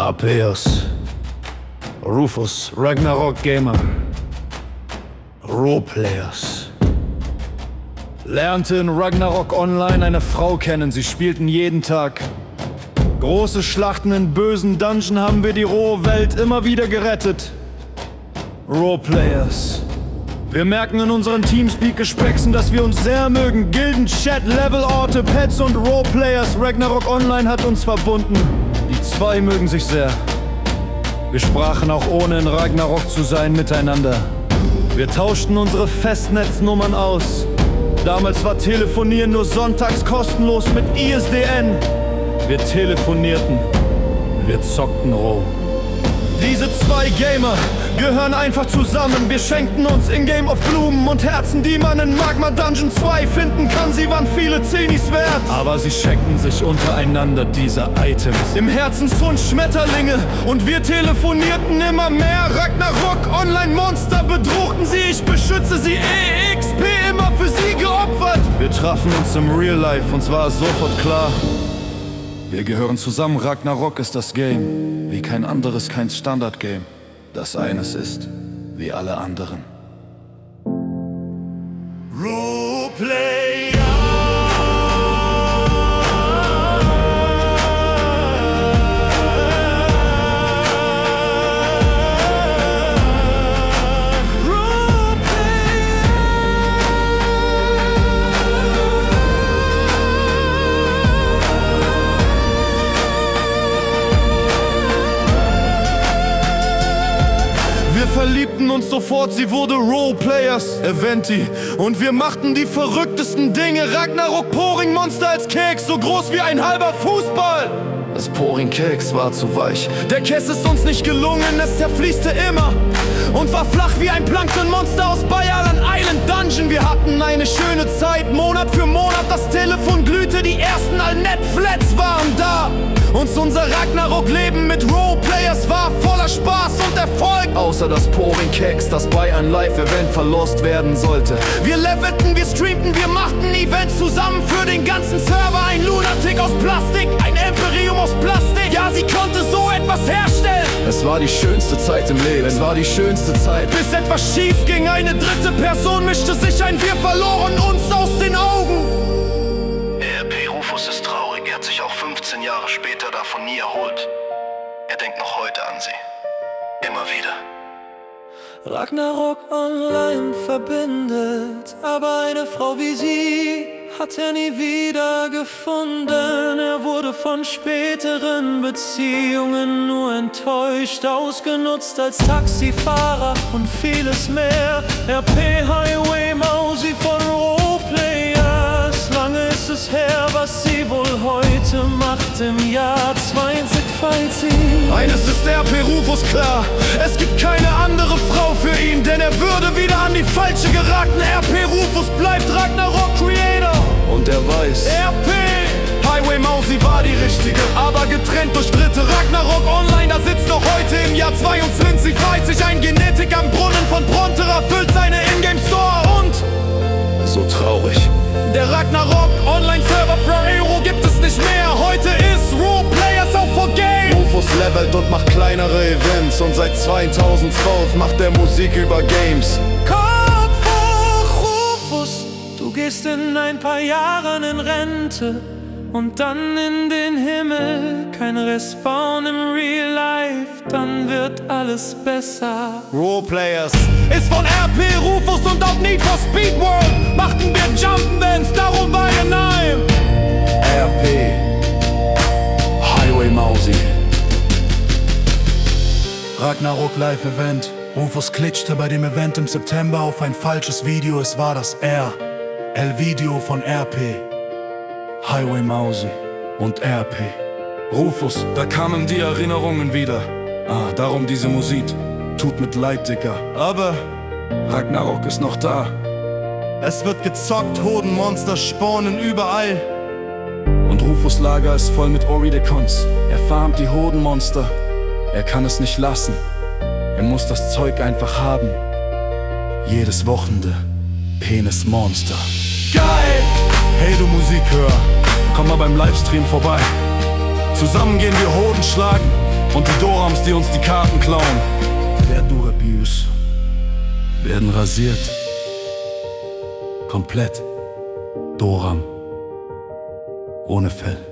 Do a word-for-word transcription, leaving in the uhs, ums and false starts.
Arpeos, Rufus, Ragnarok Gamer, Roleplayers. Lernte in Ragnarok Online eine Frau kennen, sie spielten jeden Tag. Große Schlachten in bösen Dungeon haben wir die rohe Welt immer wieder gerettet. Roleplayers. Wir merken in unseren Teamspeak-Gesprächen, dass wir uns sehr mögen. Gilden, Chat, Level, Orte, Pets und Roleplayers. Ragnarok Online hat uns verbunden. Die zwei mögen sich sehr. Wir sprachen auch ohne in Ragnarok zu sein miteinander. Wir tauschten unsere Festnetznummern aus. Damals war Telefonieren nur sonntags kostenlos mit I S D N. Wir telefonierten, wir zockten roh. Diese zwei Gamer gehören einfach zusammen. Wir schenkten uns in-game auf Blumen und Herzen, die man in Magma Dungeon zwei finden kann. Sie waren viele Zenis wert, aber sie schenkten sich untereinander diese Items. Im Herzenshund Schmetterlinge und wir telefonierten immer mehr. Ragnarok Online Monster bedrohten sie, ich beschütze sie, E X P immer für sie geopfert. Wir trafen uns im Real Life, uns war es sofort klar. Wir gehören zusammen, Ragnarok ist das Game. Wie kein anderes, kein Standard-Game. Das eines ist, wie alle anderen. Roleplayer. Wir verliebten uns sofort, sie wurde Roleplayers, Eventi. Und wir machten die verrücktesten Dinge. Ragnarok Poring Monster als Keks, so groß wie ein halber Fußball. Das Poring Keks war zu weich. Der Kess ist uns nicht gelungen, es zerfließte immer und war flach wie ein Planktonmonster aus Bayalan Island Dungeon. Wir hatten eine schöne Zeit, Monat für Monat, das Telefon glühte, die ersten Allnet-Flats waren da. Und unser Ragnarok-Leben mit Roleplayers war voller Spaß und Erfolg. Außer das Poring Keks, das bei einem Live-Event verlost werden sollte. Wir levelten, wir streamten, wir machten Events zusammen für den ganzen Server. Ein Lunatic aus Plastik, ein Imperium aus Plastik. Ja, sie konnte so etwas herstellen. Es war die schönste Zeit im Leben, es war die schönste Zeit. Bis etwas schief ging, eine dritte Person mischte sich ein, wir verloren uns aus den Augen. R P Rufus ist traurig, er hat sich auch fünfzehn Jahre später davon nie erholt. Er denkt noch heute an sie. Immer wieder. Ragnarok Online verbindet, aber eine Frau wie sie hat er nie wieder gefunden. Er wurde von späteren Beziehungen nur enttäuscht, ausgenutzt als Taxifahrer und vieles mehr. R P Highway Mausi von Roleplayers. Lange ist es her, was sie wohl heute macht im Jahr zwanzig zwanzig. Eines ist R P Rufus klar, es gibt keine andere Frau für ihn, denn er würde wieder an die falsche geraten. R P Rufus bleibt Ragnarok Creator und er weiß, R P Highway Mausi war die richtige, aber getrennt durch Dritte. Ragnarok Online, da sitzt noch heute im Jahr zweiundzwanzig dreißig ein Genetik am Brunnen von Bronterra, füllt seine Ingame Store und so traurig. Der Ragnarok Online Server für Euro gibt es nicht mehr. Heute ist Roleplayers auch for Game. Rufus levelt und macht kleinere Events und seit zweitausendzwölf macht er Musik über Games. Kopf hoch, Rufus, du gehst in ein paar Jahren in Rente und dann in den Himmel. Kein Respawn im Real Life, dann wird alles besser. Roleplayers ist von R P Rufus und auf Need for Speed World machten wir Jump-Events, darum war er nein. R P Highway Mausi. Ragnarok Live Event. Rufus klitschte bei dem Event im September auf ein falsches Video, es war das R. L-Video von R P Highway Mausi und R P Rufus, da kamen die Erinnerungen wieder. Ah, darum diese Musik. Tut mit leid, Dicker. Aber Ragnarok ist noch da. Es wird gezockt, Hodenmonster spawnen überall. Und Rufus Lager ist voll mit Oridecons. Er farmt die Hodenmonster. Er kann es nicht lassen. Er muss das Zeug einfach haben. Jedes Wochenende Penismonster. Geil! Hey du Musikhörer, komm mal beim Livestream vorbei. Zusammen gehen wir Hoden schlagen. Und die Dorams, die uns die Karten klauen, der Durabius, werden rasiert. Komplett. Doram. Ohne Fell.